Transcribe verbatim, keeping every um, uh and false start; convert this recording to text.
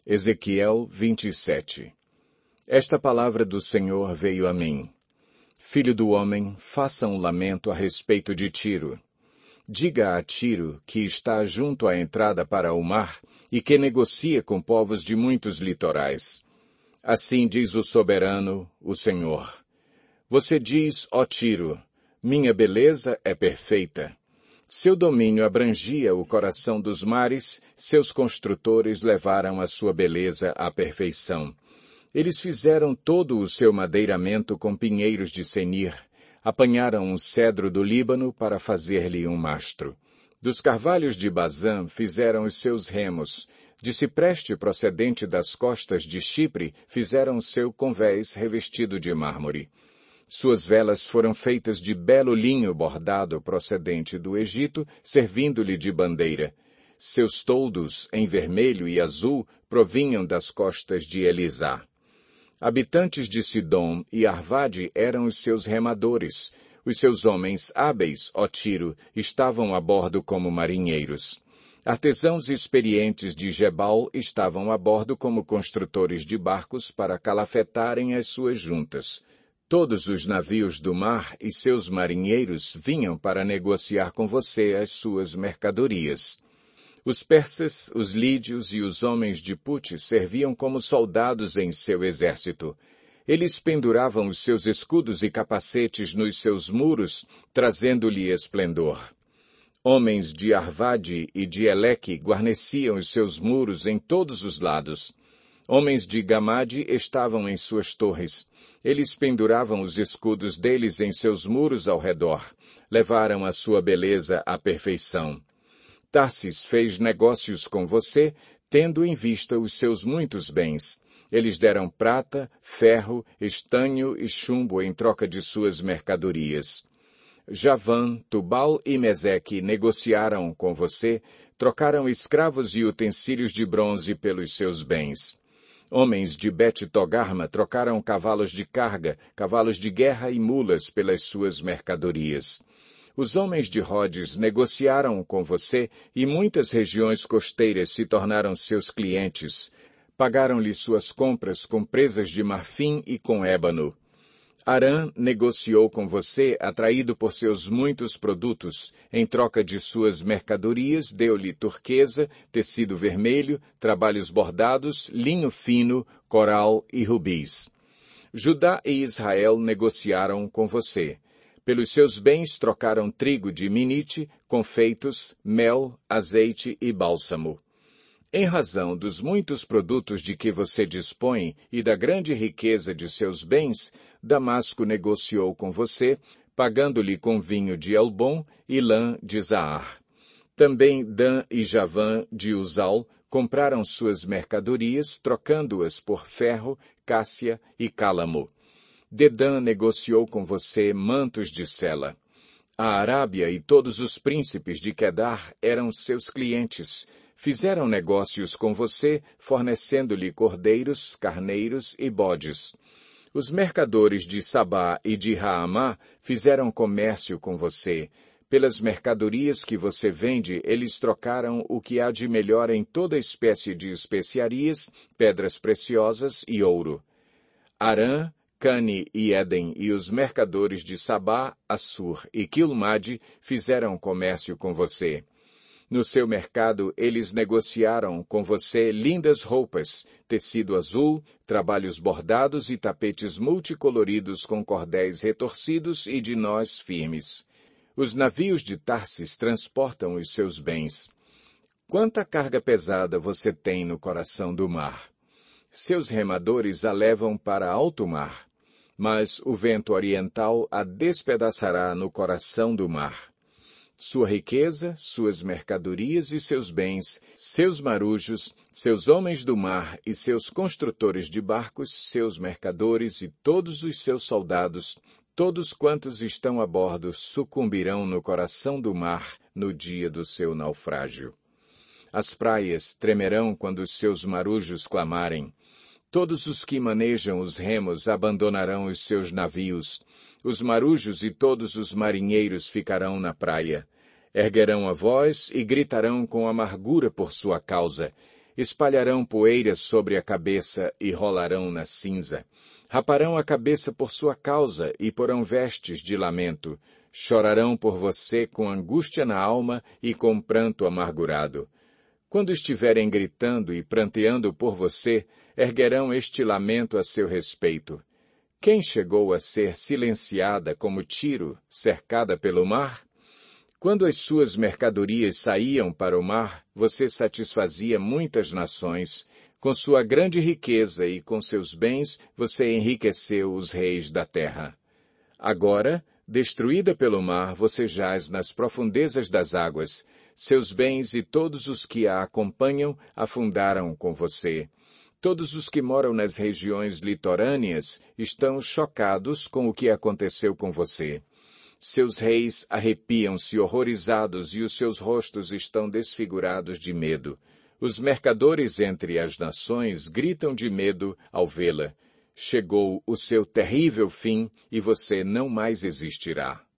Ezequiel vinte e sete. Esta palavra do Senhor veio a mim. Filho do homem, faça um lamento a respeito de Tiro. Diga a Tiro, que está junto à entrada para o mar e que negocia com povos de muitos litorais. Assim diz o soberano, o Senhor. Você diz, ó Tiro, minha beleza é perfeita. Seu domínio abrangia o coração dos mares, seus construtores levaram a sua beleza à perfeição. Eles fizeram todo o seu madeiramento com pinheiros de Senir, apanharam um cedro do Líbano para fazer-lhe um mastro. Dos carvalhos de Bazã fizeram os seus remos, de cipreste procedente das costas de Chipre fizeram seu convés revestido de mármore. Suas velas foram feitas de belo linho bordado procedente do Egito, servindo-lhe de bandeira. Seus toldos, em vermelho e azul, provinham das costas de Elisá. Habitantes de Sidom e Arvade eram os seus remadores. Os seus homens hábeis, ó Tiro, estavam a bordo como marinheiros. Artesãos experientes de Gebal estavam a bordo como construtores de barcos para calafetarem as suas juntas. Todos os navios do mar e seus marinheiros vinham para negociar com você as suas mercadorias. Os persas, os lídios e os homens de Pute serviam como soldados em seu exército. Eles penduravam os seus escudos e capacetes nos seus muros, trazendo-lhe esplendor. Homens de Arvade e de Eleque guarneciam os seus muros em todos os lados. Homens de Gamade estavam em suas torres. Eles penduravam os escudos deles em seus muros ao redor. Levaram a sua beleza à perfeição. Tarsis fez negócios com você, tendo em vista os seus muitos bens. Eles deram prata, ferro, estanho e chumbo em troca de suas mercadorias. Javã, Tubal e Meseque negociaram com você, trocaram escravos e utensílios de bronze pelos seus bens. Homens de Bet-Togarma trocaram cavalos de carga, cavalos de guerra e mulas pelas suas mercadorias. Os homens de Rodes negociaram com você e muitas regiões costeiras se tornaram seus clientes. Pagaram-lhe suas compras com presas de marfim e com ébano. Arã negociou com você, atraído por seus muitos produtos. Em troca de suas mercadorias, deu-lhe turquesa, tecido vermelho, trabalhos bordados, linho fino, coral e rubis. Judá e Israel negociaram com você. Pelos seus bens trocaram trigo de Minite, confeitos, mel, azeite e bálsamo. Em razão dos muitos produtos de que você dispõe e da grande riqueza de seus bens, Damasco negociou com você, pagando-lhe com vinho de Elbom e lã de Zaar. Também Dan e Javã de Uzal compraram suas mercadorias, trocando-as por ferro, cássia e cálamo. Dedã negociou com você mantos de Sela. A Arábia e todos os príncipes de Quedar eram seus clientes. Fizeram negócios com você, fornecendo-lhe cordeiros, carneiros e bodes. Os mercadores de Sabá e de Raamá fizeram comércio com você. Pelas mercadorias que você vende, eles trocaram o que há de melhor em toda espécie de especiarias, pedras preciosas e ouro. Arã, Cane e Éden e os mercadores de Sabá, Assur e Quilmade fizeram comércio com você. No seu mercado, eles negociaram com você lindas roupas, tecido azul, trabalhos bordados e tapetes multicoloridos com cordéis retorcidos e de nós firmes. Os navios de Tarsis transportam os seus bens. Quanta carga pesada você tem no coração do mar! Seus remadores a levam para alto mar, mas o vento oriental a despedaçará no coração do mar. Sua riqueza, suas mercadorias e seus bens, seus marujos, seus homens do mar e seus construtores de barcos, seus mercadores e todos os seus soldados, todos quantos estão a bordo sucumbirão no coração do mar no dia do seu naufrágio. As praias tremerão quando os seus marujos clamarem. Todos os que manejam os remos abandonarão os seus navios. Os marujos e todos os marinheiros ficarão na praia. Erguerão a voz e gritarão com amargura por sua causa. espalharão poeira sobre a cabeça e rolarão na cinza. Raparão a cabeça por sua causa e porão vestes de lamento. Chorarão por você com angústia na alma e com pranto amargurado. Quando estiverem gritando e pranteando por você, erguerão este lamento a seu respeito. Quem chegou a ser silenciada como Tiro, cercada pelo mar? Quando as suas mercadorias saíam para o mar, você satisfazia muitas nações. Com sua grande riqueza e com seus bens, você enriqueceu os reis da terra. Agora, destruída pelo mar, você jaz nas profundezas das águas. Seus bens e todos os que a acompanham afundaram com você. Todos os que moram nas regiões litorâneas estão chocados com o que aconteceu com você. Seus reis arrepiam-se horrorizados e os seus rostos estão desfigurados de medo. Os mercadores entre as nações gritam de medo ao vê-la. Chegou o seu terrível fim e você não mais existirá.